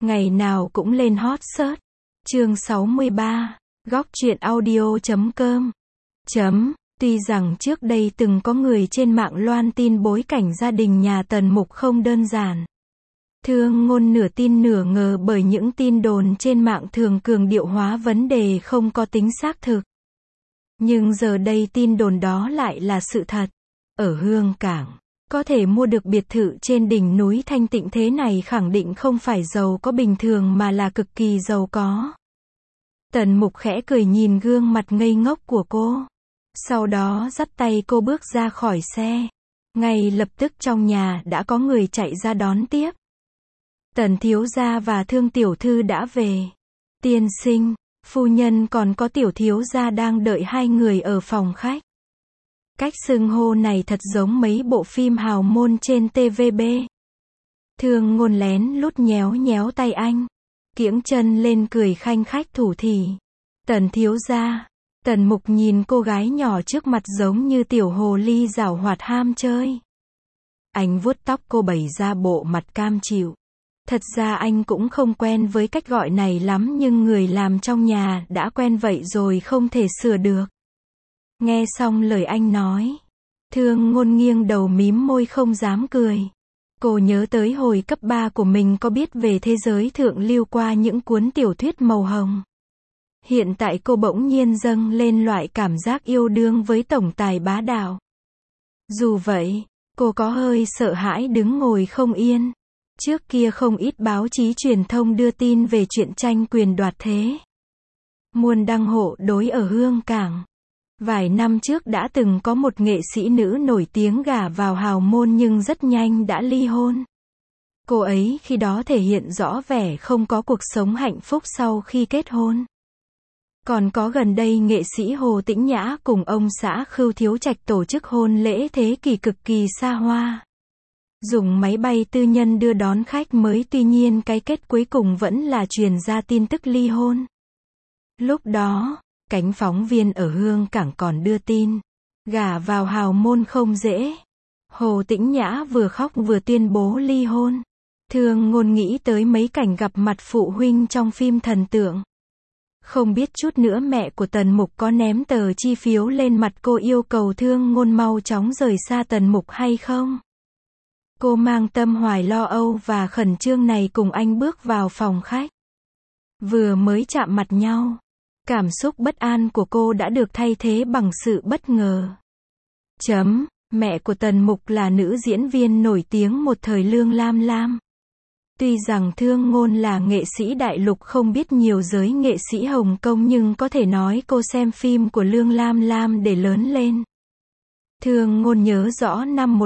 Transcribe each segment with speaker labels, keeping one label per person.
Speaker 1: Ngày nào cũng lên hot search. Chương 63. Góc truyện audio.com. Tuy rằng trước đây từng có người trên mạng loan tin bối cảnh gia đình nhà Tần Mục không đơn giản. Thương Ngôn nửa tin nửa ngờ bởi những tin đồn trên mạng thường cường điệu hóa vấn đề không có tính xác thực. Nhưng giờ đây tin đồn đó lại là sự thật. Ở Hương Cảng, có thể mua được biệt thự trên đỉnh núi thanh tịnh thế này khẳng định không phải giàu có bình thường mà là cực kỳ giàu có. Tần Mục khẽ cười nhìn gương mặt ngây ngốc của cô. Sau đó dắt tay cô bước ra khỏi xe. Ngay lập tức trong nhà đã có người chạy ra đón tiếp. Tần thiếu gia và Thương tiểu thư đã về. Tiên sinh, phu nhân còn có tiểu thiếu gia đang đợi hai người ở phòng khách. Cách xưng hô này thật giống mấy bộ phim hào môn trên TVB. Thương Ngôn lén lút nhéo nhéo tay anh, kiễng chân lên cười khanh khách thủ thỉ. Tần thiếu gia. Tần Mục nhìn cô gái nhỏ trước mặt giống như tiểu hồ ly giảo hoạt ham chơi. Anh vuốt tóc cô bày ra bộ mặt cam chịu. Thật ra anh cũng không quen với cách gọi này lắm nhưng người làm trong nhà đã quen vậy rồi không thể sửa được. Nghe xong lời anh nói, Thương Ngôn nghiêng đầu mím môi không dám cười. Cô nhớ tới hồi cấp 3 của mình có biết về thế giới thượng lưu qua những cuốn tiểu thuyết màu hồng. Hiện tại cô bỗng nhiên dâng lên loại cảm giác yêu đương với tổng tài bá đạo. Dù vậy, cô có hơi sợ hãi đứng ngồi không yên. Trước kia không ít báo chí truyền thông đưa tin về chuyện tranh quyền đoạt thế. Muôn đăng hộ đối ở Hương Cảng. Vài năm trước đã từng có một nghệ sĩ nữ nổi tiếng gả vào hào môn nhưng rất nhanh đã ly hôn. Cô ấy khi đó thể hiện rõ vẻ không có cuộc sống hạnh phúc sau khi kết hôn. Còn có gần đây nghệ sĩ Hồ Tĩnh Nhã cùng ông xã Khưu Thiếu Trạch tổ chức hôn lễ thế kỷ cực kỳ xa hoa. Dùng máy bay tư nhân đưa đón khách mới, tuy nhiên cái kết cuối cùng vẫn là truyền ra tin tức ly hôn. Lúc đó, cánh phóng viên ở Hương Cảng còn đưa tin, gả vào hào môn không dễ. Hồ Tĩnh Nhã vừa khóc vừa tuyên bố ly hôn. Thương Ngôn nghĩ tới mấy cảnh gặp mặt phụ huynh trong phim thần tượng. Không biết chút nữa mẹ của Tần Mục có ném tờ chi phiếu lên mặt cô yêu cầu Thương Ngôn mau chóng rời xa Tần Mục hay không? Cô mang tâm hoài lo âu và khẩn trương này cùng anh bước vào phòng khách. Vừa mới chạm mặt nhau, cảm xúc bất an của cô đã được thay thế bằng sự bất ngờ. Mẹ của Tần Mục là nữ diễn viên nổi tiếng một thời Lương Lam Lam. Tuy rằng Thương Ngôn là nghệ sĩ đại lục không biết nhiều giới nghệ sĩ Hồng Kông nhưng có thể nói cô xem phim của Lương Lam Lam để lớn lên. Thương Ngôn nhớ rõ năm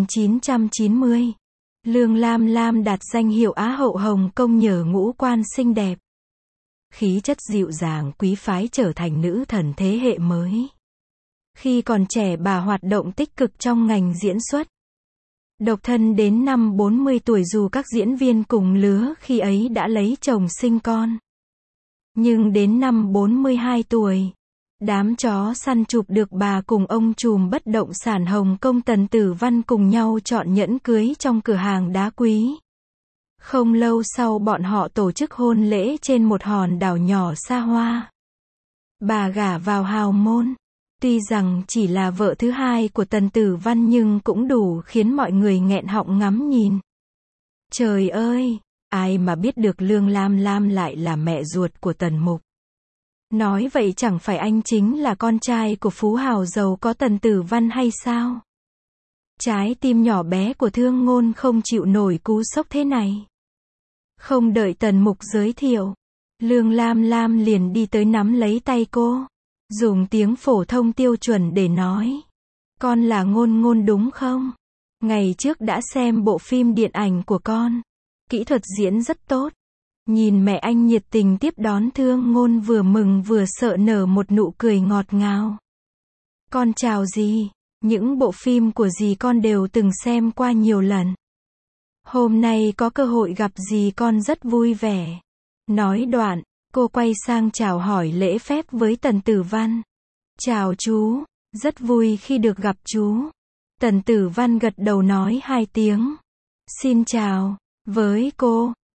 Speaker 1: 1990, Lương Lam Lam đạt danh hiệu Á hậu Hồng Kông nhờ ngũ quan xinh đẹp. Khí chất dịu dàng quý phái trở thành nữ thần thế hệ mới. Khi còn trẻ bà hoạt động tích cực trong ngành diễn xuất. Độc thân đến năm 40 tuổi dù các diễn viên cùng lứa khi ấy đã lấy chồng sinh con. Nhưng đến năm 42 tuổi, đám chó săn chụp được bà cùng ông trùm bất động sản Hồng Kông Tần Tử Văn cùng nhau chọn nhẫn cưới trong cửa hàng đá quý. Không lâu sau bọn họ tổ chức hôn lễ trên một hòn đảo nhỏ xa hoa. Bà gả vào hào môn. Tuy rằng chỉ là vợ thứ hai của Tần Tử Văn nhưng cũng đủ khiến mọi người nghẹn họng ngắm nhìn. Trời ơi, ai mà biết được Lương Lam Lam lại là mẹ ruột của Tần Mục. Nói vậy chẳng phải anh chính là con trai của phú hào giàu có Tần Tử Văn hay sao? Trái tim nhỏ bé của Thương Ngôn không chịu nổi cú sốc thế này. Không đợi Tần Mục giới thiệu, Lương Lam Lam liền đi tới nắm lấy tay cô. Dùng tiếng phổ thông tiêu chuẩn để nói. Con là Ngôn Ngôn đúng không? Ngày trước đã xem bộ phim điện ảnh của con. Kỹ thuật diễn rất tốt. Nhìn mẹ anh nhiệt tình tiếp đón Thương Ngôn vừa mừng vừa sợ nở một nụ cười ngọt ngào. Con chào dì. Những bộ phim của dì con đều từng xem qua nhiều lần. Hôm nay có cơ hội gặp dì con rất vui vẻ. Nói đoạn, cô quay sang chào hỏi lễ phép với Tần Tử Văn. Chào chú, rất vui khi được gặp chú. Tần Tử Văn gật đầu nói hai tiếng. Xin chào, với cô.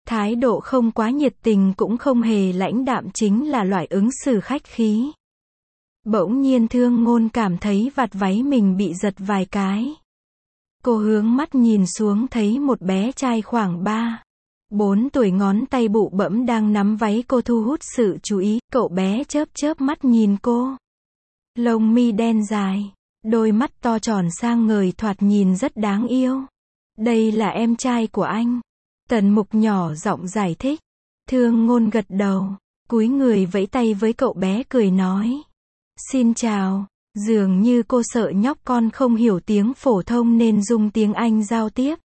Speaker 1: Thái độ không quá nhiệt tình cũng không hề lãnh đạm chính là loại ứng xử khách khí. Bỗng nhiên Thương Ngôn cảm thấy vạt váy mình bị giật vài cái. Cô hướng mắt nhìn xuống thấy một bé trai khoảng 3-4 tuổi ngón tay bụ bẫm đang nắm váy cô thu hút sự chú ý. Cậu bé chớp chớp mắt nhìn cô. Lông mi đen dài, đôi mắt to tròn sang ngời thoạt nhìn rất đáng yêu. Đây là em trai của anh. Tần Mục nhỏ giọng giải thích. Thương Ngôn gật đầu, cúi người vẫy tay với cậu bé cười nói. Xin chào. Dường như cô sợ nhóc con không hiểu tiếng phổ thông nên dùng tiếng Anh giao tiếp.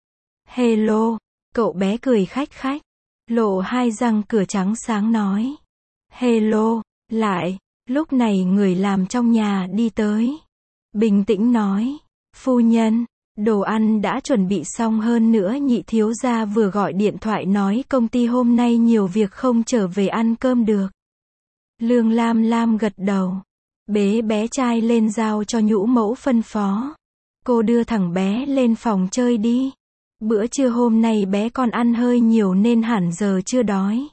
Speaker 1: Hello. Cậu bé cười khách khách, lộ hai răng cửa trắng sáng nói. Hello. Lại. Lúc này người làm trong nhà đi tới. Bình tĩnh nói. Phu nhân, đồ ăn đã chuẩn bị xong, hơn nữa nhị thiếu gia vừa gọi điện thoại nói công ty hôm nay nhiều việc không trở về ăn cơm được. Lương Lam Lam gật đầu. Bế bé trai lên giao cho nhũ mẫu phân phó. Cô đưa thằng bé lên phòng chơi đi. Bữa trưa hôm nay bé con ăn hơi nhiều nên hẳn giờ chưa đói.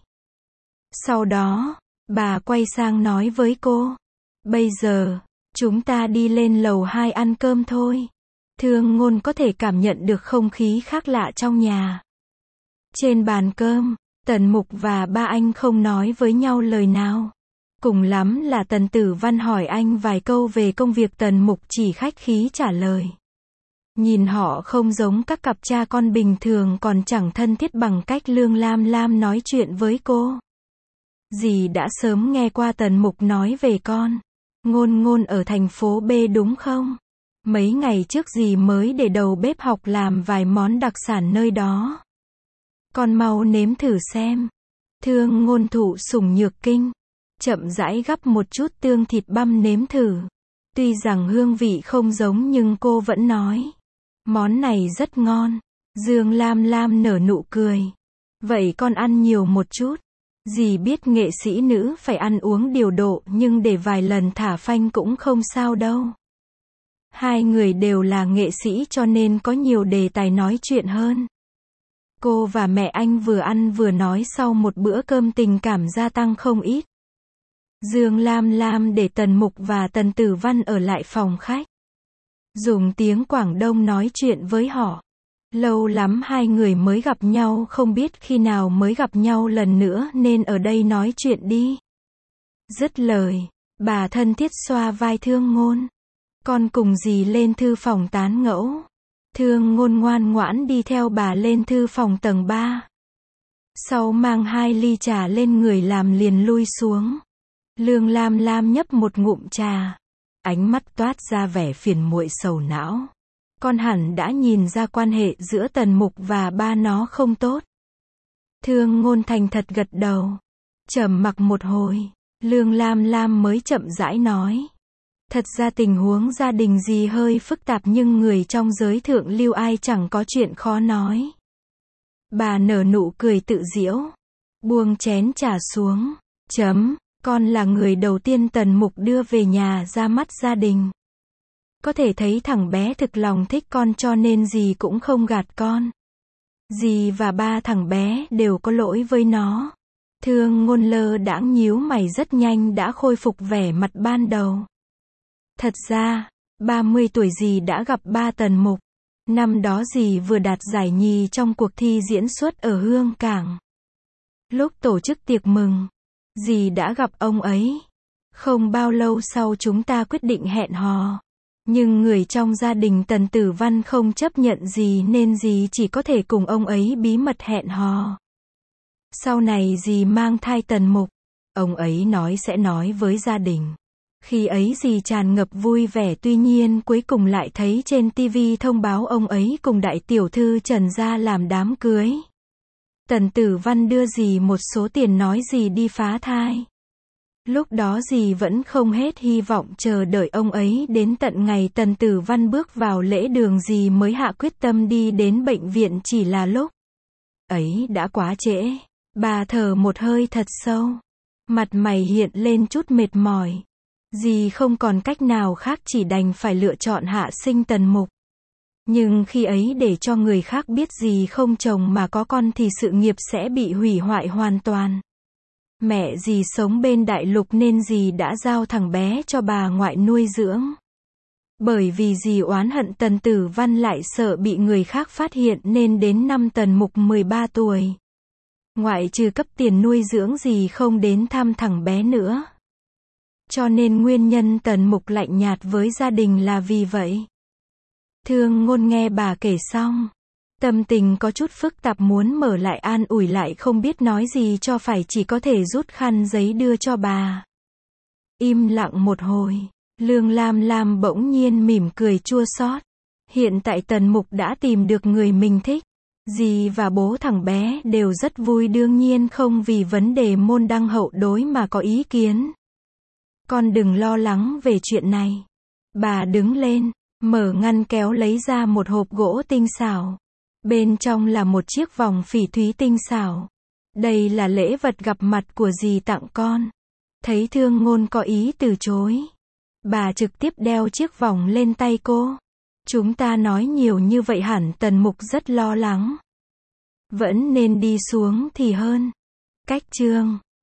Speaker 1: Sau đó, bà quay sang nói với cô. Bây giờ, chúng ta đi lên lầu 2 ăn cơm thôi. Thương Ngôn có thể cảm nhận được không khí khác lạ trong nhà. Trên bàn cơm, Tần Mục và ba anh không nói với nhau lời nào. Cùng lắm là Tần Tử Văn hỏi anh vài câu về công việc, Tần Mục chỉ khách khí trả lời. Nhìn họ không giống các cặp cha con bình thường, còn chẳng thân thiết bằng cách Lương Lam Lam nói chuyện với cô. Dì đã sớm nghe qua Tần Mục nói về con. Ngôn Ngôn ở thành phố B đúng không? Mấy ngày trước dì mới để đầu bếp học làm vài món đặc sản nơi đó. Con mau nếm thử xem. Thương Ngôn thụ sủng nhược kinh. Chậm rãi gắp một chút tương thịt băm nếm thử. Tuy rằng hương vị không giống nhưng cô vẫn nói. Món này rất ngon. Dương Lam Lam nở nụ cười. Vậy con ăn nhiều một chút. Dì biết nghệ sĩ nữ phải ăn uống điều độ nhưng để vài lần thả phanh cũng không sao đâu. Hai người đều là nghệ sĩ cho nên có nhiều đề tài nói chuyện hơn. Cô và mẹ anh vừa ăn vừa nói, sau một bữa cơm tình cảm gia tăng không ít. Dương Lam Lam để Tần Mục và Tần Tử Văn ở lại phòng khách. Dùng tiếng Quảng Đông nói chuyện với họ. Lâu lắm hai người mới gặp nhau, không biết khi nào mới gặp nhau lần nữa nên ở đây nói chuyện đi. Dứt lời, bà thân thiết xoa vai Thương Ngôn. Con cùng dì lên thư phòng tán gẫu. Thương Ngôn ngoan ngoãn đi theo bà lên thư phòng tầng 3. Sau mang 2 ly trà lên người làm liền lui xuống. Lương Lam Lam nhấp một ngụm trà. Ánh mắt toát ra vẻ phiền muội sầu não. Con hẳn đã nhìn ra quan hệ giữa Tần Mục và ba nó không tốt. Thương Ngôn thành thật gật đầu. Trầm mặc một hồi, Lương Lam Lam mới chậm rãi nói. Thật ra tình huống gia đình gì hơi phức tạp nhưng người trong giới thượng lưu ai chẳng có chuyện khó nói. Bà nở nụ cười tự giễu. Buông chén trà xuống. Con là người đầu tiên Tần Mục đưa về nhà ra mắt gia đình. Có thể thấy thằng bé thực lòng thích con cho nên dì cũng không gạt con. Dì và ba thằng bé đều có lỗi với nó. Thương Ngôn lơ đãng nhíu mày, rất nhanh đã khôi phục vẻ mặt ban đầu. Thật ra, 30 tuổi dì đã gặp ba Tần Mục. Năm đó dì vừa đạt giải nhì trong cuộc thi diễn xuất ở Hương Cảng. Lúc tổ chức tiệc mừng, dì đã gặp ông ấy. Không bao lâu sau chúng ta quyết định hẹn hò. Nhưng người trong gia đình Tần Tử Văn không chấp nhận dì nên dì chỉ có thể cùng ông ấy bí mật hẹn hò. Sau này dì mang thai Tần Mục. Ông ấy nói sẽ nói với gia đình. Khi ấy dì tràn ngập vui vẻ, tuy nhiên cuối cùng lại thấy trên TV thông báo ông ấy cùng đại tiểu thư Trần gia làm đám cưới. Tần Tử Văn đưa dì một số tiền nói dì đi phá thai. Lúc đó dì vẫn không hết hy vọng, chờ đợi ông ấy đến tận ngày Tần Tử Văn bước vào lễ đường dì mới hạ quyết tâm đi đến bệnh viện, chỉ là lúc ấy đã quá trễ. Bà thở một hơi thật sâu. Mặt mày hiện lên chút mệt mỏi. Dì không còn cách nào khác, chỉ đành phải lựa chọn hạ sinh Tần Mục. Nhưng khi ấy để cho người khác biết dì không chồng mà có con thì sự nghiệp sẽ bị hủy hoại hoàn toàn. Mẹ dì sống bên đại lục nên dì đã giao thằng bé cho bà ngoại nuôi dưỡng. Bởi vì dì oán hận Tần Tử Văn lại sợ bị người khác phát hiện nên đến năm Tần Mục 13 tuổi. Ngoại trừ cấp tiền nuôi dưỡng dì không đến thăm thằng bé nữa. Cho nên nguyên nhân Tần Mục lạnh nhạt với gia đình là vì vậy. Thương Ngôn nghe bà kể xong. Tâm tình có chút phức tạp muốn mở lại an ủi lại không biết nói gì cho phải chỉ có thể rút khăn giấy đưa cho bà. Im lặng một hồi. Lương Lam Lam bỗng nhiên mỉm cười chua xót. Hiện tại Tần Mục đã tìm được người mình thích. Dì và bố thằng bé đều rất vui đương nhiên không vì vấn đề môn đăng hậu đối mà có ý kiến. Con đừng lo lắng về chuyện này. Bà đứng lên, mở ngăn kéo lấy ra một hộp gỗ tinh xảo. Bên trong là một chiếc vòng phỉ thúy tinh xảo. Đây là lễ vật gặp mặt của dì tặng con. Thấy Thương Ngôn có ý từ chối. Bà trực tiếp đeo chiếc vòng lên tay cô. Chúng ta nói nhiều như vậy hẳn Tần Mục rất lo lắng. Vẫn nên đi xuống thì hơn. Cách chương